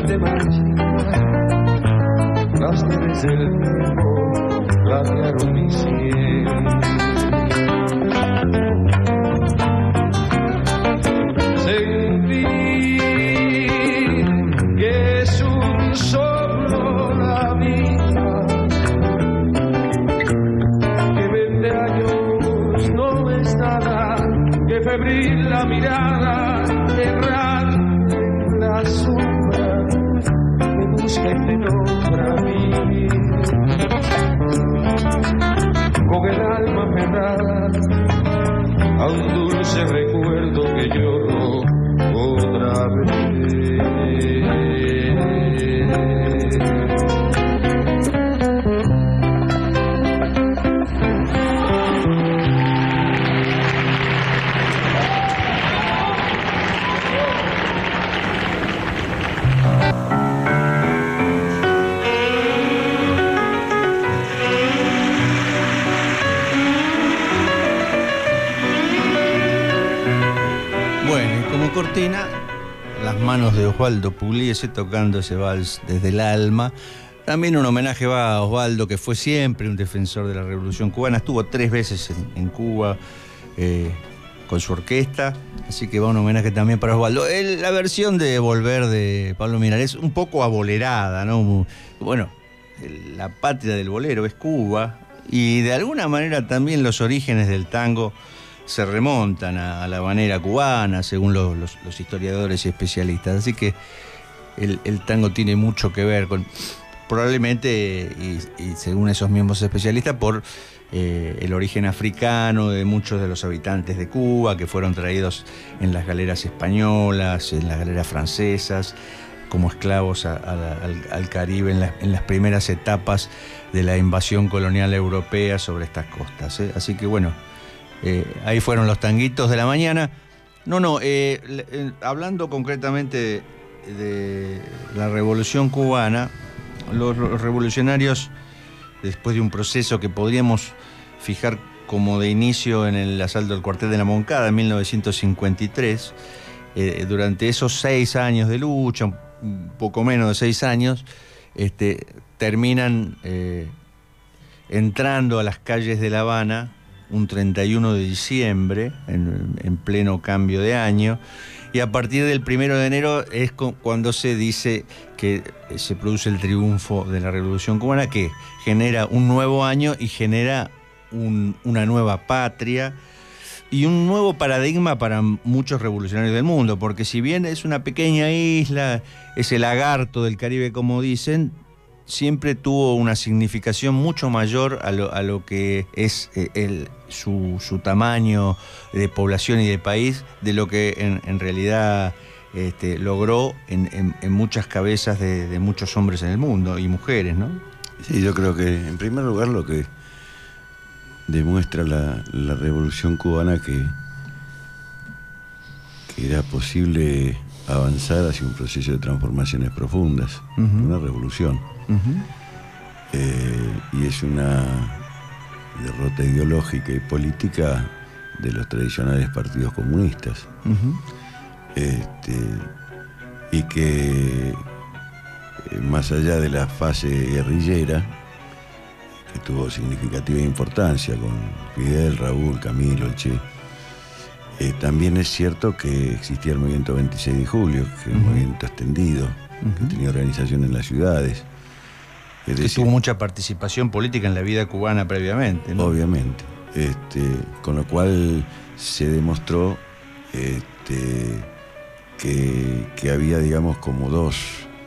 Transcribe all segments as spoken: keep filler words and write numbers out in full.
de marchita, las nieves del tiempo platearon mi cielo. Sentí que es un soplo la vida, que veinte años no es nada, que febril la mirada errante en la sombra me busca y te nombra a mí, con el alma aferrada a un dulce recuerdo que lloro otra vez. Cortina, las manos de Osvaldo Pugliese tocando ese vals desde el alma. También un homenaje va a Osvaldo, que fue siempre un defensor de la Revolución Cubana. Estuvo tres veces en, en Cuba eh, con su orquesta, así que va un homenaje también para Osvaldo. El, la versión de Volver de Pablo Milanés, un poco abolerada, ¿no? Bueno, la patria del bolero es Cuba, y de alguna manera también los orígenes del tango se remontan a, a la habanera cubana, según los, los, los historiadores y especialistas. Así que el, el tango tiene mucho que ver con, probablemente, y, y según esos mismos especialistas, por eh, el origen africano de muchos de los habitantes de Cuba, que fueron traídos en las galeras españolas, en las galeras francesas, como esclavos a, a la, al, al Caribe en, la, en las primeras etapas de la invasión colonial europea sobre estas costas, ¿eh? Así que bueno, Eh, ahí fueron los tanguitos de la mañana. No, no, eh, eh, hablando concretamente de, de la Revolución Cubana, los, los revolucionarios, después de un proceso que podríamos fijar como de inicio en el asalto del cuartel de la Moncada en mil novecientos cincuenta y tres, eh, durante esos seis años de lucha, un poco menos de seis años, este, terminan eh, entrando a las calles de La Habana un treinta y uno de diciembre, en, en pleno cambio de año, y a partir del primero de enero es cuando se dice que se produce el triunfo de la Revolución Cubana, que genera un nuevo año y genera un, una nueva patria y un nuevo paradigma para muchos revolucionarios del mundo, porque si bien es una pequeña isla, es el lagarto del Caribe, como dicen, siempre tuvo una significación mucho mayor a lo, a lo que es eh, el, su, su tamaño de población y de país, de lo que en, en realidad este, logró en, en, en muchas cabezas de, de muchos hombres en el mundo y mujeres, ¿no? Sí, yo creo que en primer lugar lo que demuestra la, la Revolución Cubana que, que era posible avanzar hacia un proceso de transformaciones profundas, uh-huh. Una revolución. Uh-huh. eh, y es una derrota ideológica y política de los tradicionales partidos comunistas. Uh-huh. este, y que eh, más allá de la fase guerrillera, que tuvo significativa importancia con Fidel, Raúl, Camilo, el Che, eh, también es cierto que existía el movimiento veintiséis de julio, que es un uh-huh. movimiento extendido, uh-huh. que tenía organización en las ciudades. Es que decir, tuvo mucha participación política en la vida cubana previamente, ¿no? Obviamente. Este, con lo cual se demostró este, que, que había, digamos, como dos,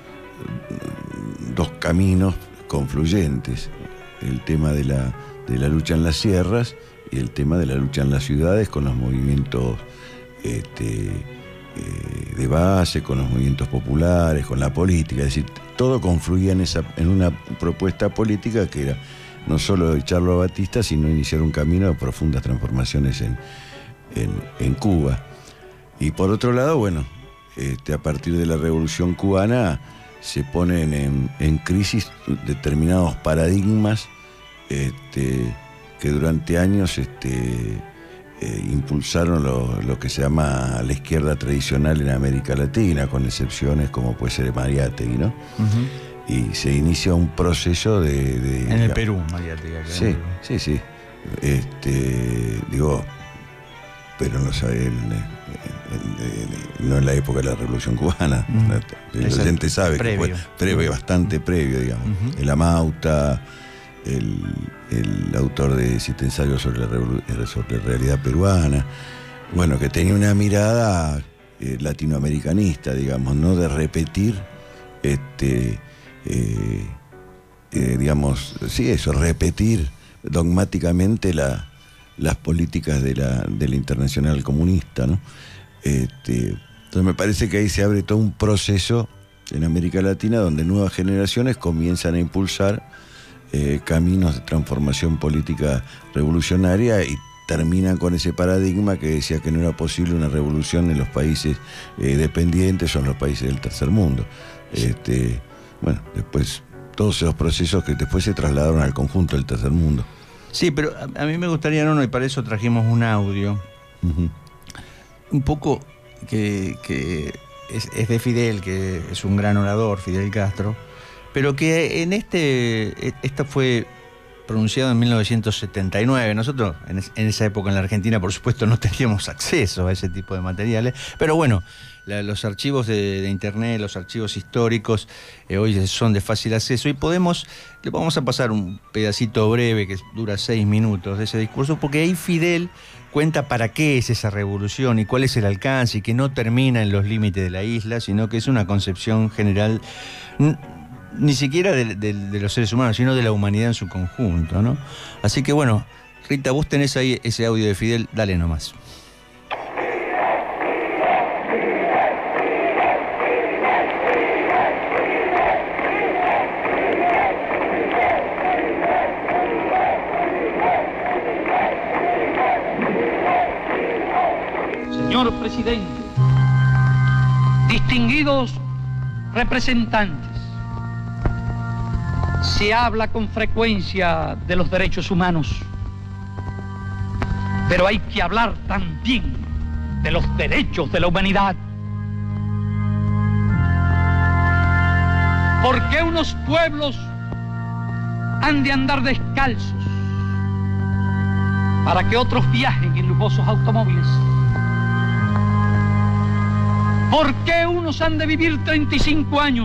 dos caminos confluyentes. El tema de la, de la lucha en las sierras y el tema de la lucha en las ciudades, con los movimientos este, eh, de base, con los movimientos populares, con la política. Es decir, todo confluía en, esa, en una propuesta política que era no solo echarlo a Batista, sino iniciar un camino de profundas transformaciones en, en, en Cuba. Y por otro lado, bueno, este, a partir de la Revolución Cubana se ponen en, en crisis determinados paradigmas este, que durante años este, eh, impulsaron lo, lo que se llama la izquierda tradicional en América Latina, con excepciones como puede ser Mariátegui, ¿no? Uh-huh. Y se inicia un proceso de... de en el la, Perú, Mariátegui. Sí, en Perú. sí, sí. Este, digo, pero no sabe, el, el, el, no en la época de la Revolución Cubana. Uh-huh. El oyente sabe previo. que fue previo, bastante previo, digamos. Uh-huh. El Amauta, el, el autor de Siete ensayos sobre la, sobre la realidad peruana, bueno, que tenía una mirada eh, latinoamericanista, digamos, no de repetir, este, eh, eh, digamos, sí, eso, repetir dogmáticamente la las políticas de la, de la Internacional Comunista, ¿no? Este, entonces me parece que ahí se abre todo un proceso en América Latina donde nuevas generaciones comienzan a impulsar eh, caminos de transformación política revolucionaria y terminan con ese paradigma que decía que no era posible una revolución en los países eh, dependientes o en los países del tercer mundo. Este, bueno, después todos esos procesos que después se trasladaron al conjunto del tercer mundo. Sí, pero a, a mí me gustaría, no, no, y para eso trajimos un audio, uh-huh. un poco que, que es, es de Fidel, que es un gran orador, Fidel Castro, pero que en este, esta fue pronunciado en mil novecientos setenta y nueve. Nosotros en, es, en esa época en la Argentina, por supuesto, no teníamos acceso a ese tipo de materiales, pero bueno, la, los archivos de, de internet, los archivos históricos, eh, hoy son de fácil acceso y podemos, le vamos a pasar un pedacito breve que dura seis minutos de ese discurso, porque ahí Fidel cuenta para qué es esa revolución y cuál es el alcance, y que no termina en los límites de la isla, sino que es una concepción general, ni siquiera de, de, de los seres humanos, sino de la humanidad en su conjunto, ¿no? Así que bueno, Rita, vos tenés ahí ese audio de Fidel, dale nomás. Señor presidente, distinguidos representantes, se habla con frecuencia de los derechos humanos, pero hay que hablar también de los derechos de la humanidad. ¿Por qué unos pueblos han de andar descalzos para que otros viajen en lujosos automóviles? ¿Por qué unos han de vivir treinta y cinco años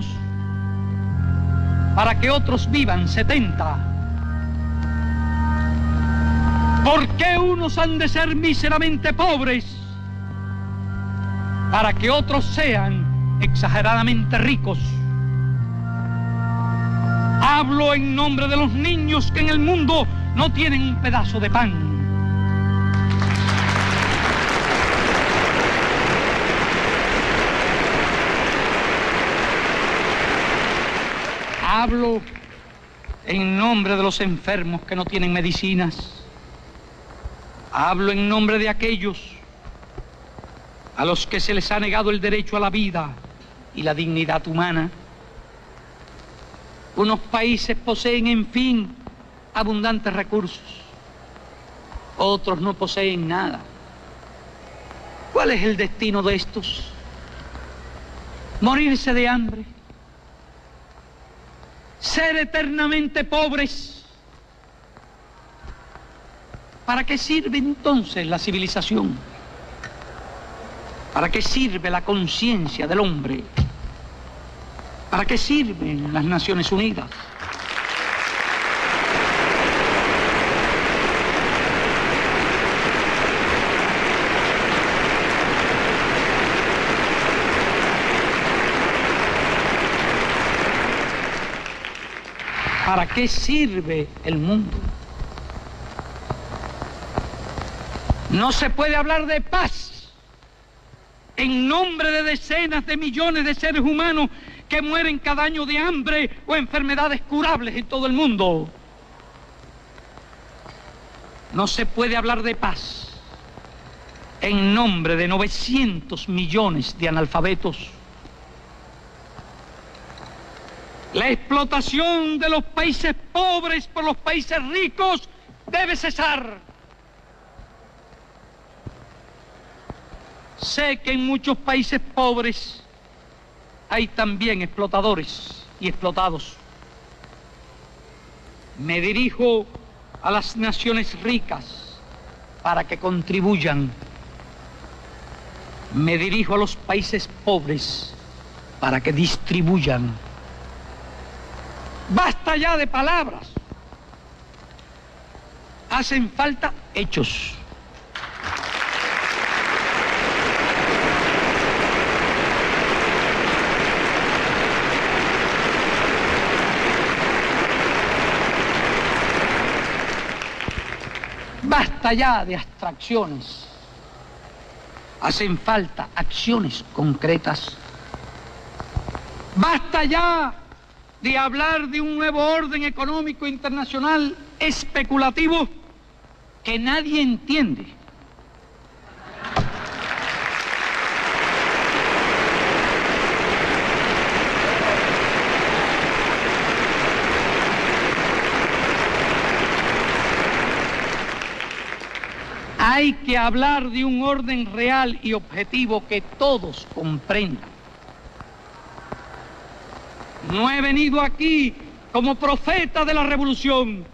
para que otros vivan setenta? ¿Por qué unos han de ser míseramente pobres para que otros sean exageradamente ricos? Hablo en nombre de los niños que en el mundo no tienen un pedazo de pan. Hablo en nombre de los enfermos que no tienen medicinas. Hablo en nombre de aquellos a los que se les ha negado el derecho a la vida y la dignidad humana. Unos países poseen, en fin, abundantes recursos. Otros no poseen nada. ¿Cuál es el destino de estos? ¿Morirse de hambre? ¿Ser eternamente pobres? ¿Para qué sirve entonces la civilización? ¿Para qué sirve la conciencia del hombre? ¿Para qué sirven las Naciones Unidas? ¿Para qué sirve el mundo? No se puede hablar de paz en nombre de decenas de millones de seres humanos que mueren cada año de hambre o enfermedades curables en todo el mundo. No se puede hablar de paz en nombre de novecientos millones de analfabetos. La explotación de los países pobres por los países ricos debe cesar. Sé que en muchos países pobres hay también explotadores y explotados. Me dirijo a las naciones ricas para que contribuyan. Me dirijo a los países pobres para que distribuyan. Basta ya de palabras. Hacen falta hechos. Basta ya de abstracciones. Hacen falta acciones concretas. Basta ya de hablar de un nuevo orden económico internacional especulativo que nadie entiende. Hay que hablar de un orden real y objetivo que todos comprendan. No he venido aquí como profeta de la revolución.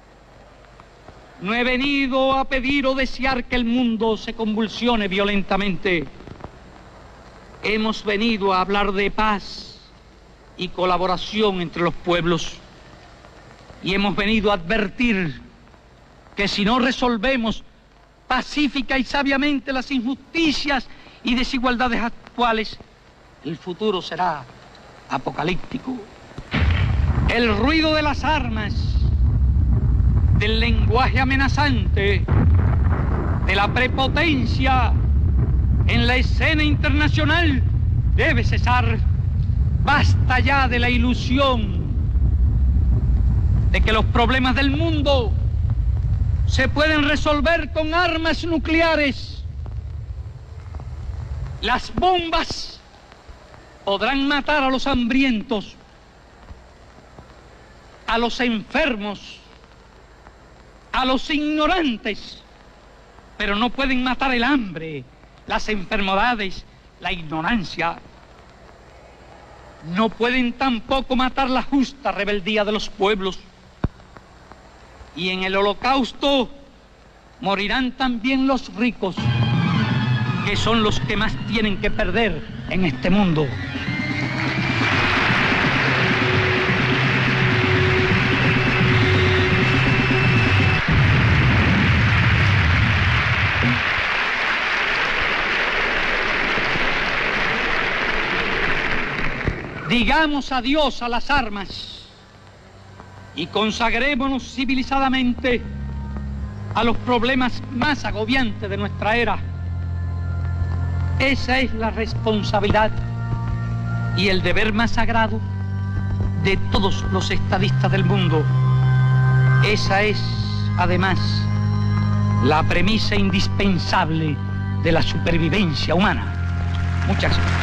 No he venido a pedir o desear que el mundo se convulsione violentamente. Hemos venido a hablar de paz y colaboración entre los pueblos. Y hemos venido a advertir que si no resolvemos pacífica y sabiamente las injusticias y desigualdades actuales, el futuro será apocalíptico. El ruido de las armas, del lenguaje amenazante, de la prepotencia en la escena internacional debe cesar. Basta ya de la ilusión de que los problemas del mundo se pueden resolver con armas nucleares. Las bombas podrán matar a los hambrientos, a los enfermos, a los ignorantes, pero no pueden matar el hambre, las enfermedades, la ignorancia. No pueden tampoco matar la justa rebeldía de los pueblos. Y en el holocausto morirán también los ricos, que son los que más tienen que perder en este mundo. Digamos adiós a las armas y consagrémonos civilizadamente a los problemas más agobiantes de nuestra era. Esa es la responsabilidad y el deber más sagrado de todos los estadistas del mundo. Esa es, además, la premisa indispensable de la supervivencia humana. Muchas gracias.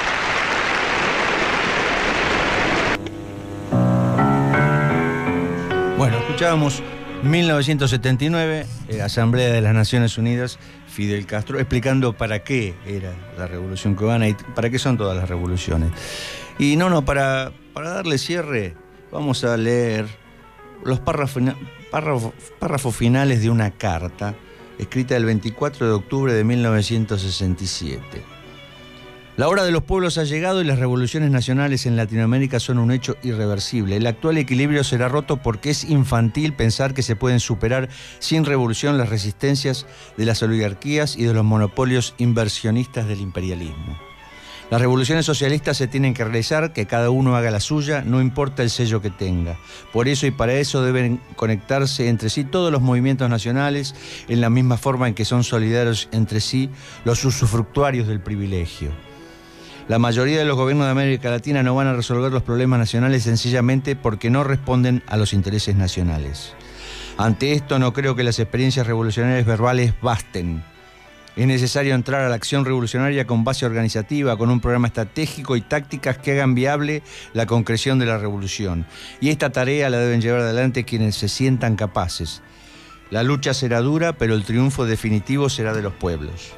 Bueno, escuchábamos mil novecientos setenta y nueve, eh, Asamblea de las Naciones Unidas, Fidel Castro, explicando para qué era la Revolución Cubana y para qué son todas las revoluciones. Y no, no, para, para darle cierre, vamos a leer los párrafos, párrafos, párrafos finales de una carta escrita el veinticuatro de octubre de mil novecientos sesenta y siete. La hora de los pueblos ha llegado y las revoluciones nacionales en Latinoamérica son un hecho irreversible. El actual equilibrio será roto porque es infantil pensar que se pueden superar sin revolución las resistencias de las oligarquías y de los monopolios inversionistas del imperialismo. Las revoluciones socialistas se tienen que realizar, que cada uno haga la suya, no importa el sello que tenga. Por eso y para eso deben conectarse entre sí todos los movimientos nacionales en la misma forma en que son solidarios entre sí los usufructuarios del privilegio. La mayoría de los gobiernos de América Latina no van a resolver los problemas nacionales sencillamente porque no responden a los intereses nacionales. Ante esto no creo que las experiencias revolucionarias verbales basten. Es necesario entrar a la acción revolucionaria con base organizativa, con un programa estratégico y tácticas que hagan viable la concreción de la revolución. Y esta tarea la deben llevar adelante quienes se sientan capaces. La lucha será dura, pero el triunfo definitivo será de los pueblos.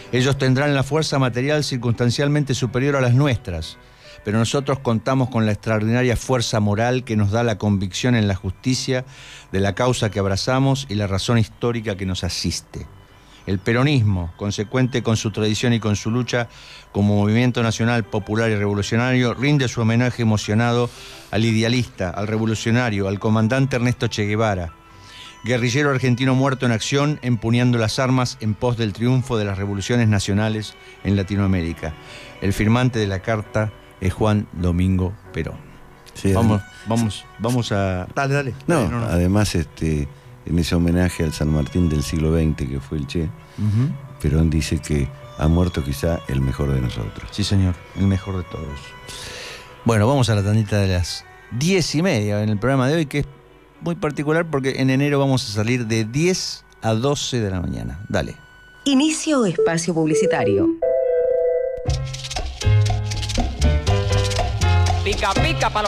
Ellos tendrán la fuerza material circunstancialmente superior a las nuestras, pero nosotros contamos con la extraordinaria fuerza moral que nos da la convicción en la justicia de la causa que abrazamos y la razón histórica que nos asiste. El peronismo, consecuente con su tradición y con su lucha como movimiento nacional, popular y revolucionario, rinde su homenaje emocionado al idealista, al revolucionario, al comandante Ernesto Che Guevara, guerrillero argentino muerto en acción, empuñando las armas en pos del triunfo de las revoluciones nacionales en Latinoamérica. El firmante de la carta es Juan Domingo Perón. Sí, vamos, vamos, vamos a... Dale, dale. No, dale, no, no. Además, este, en ese homenaje al San Martín del siglo veinte, que fue el Che, uh-huh. Perón dice que ha muerto quizá el mejor de nosotros. Sí, señor, el mejor de todos. Bueno, vamos a la tandita de las diez y media en el programa de hoy, que es muy particular porque en enero vamos a salir de diez a doce de la mañana. Dale. Inicio espacio publicitario. Pica, pica, palo.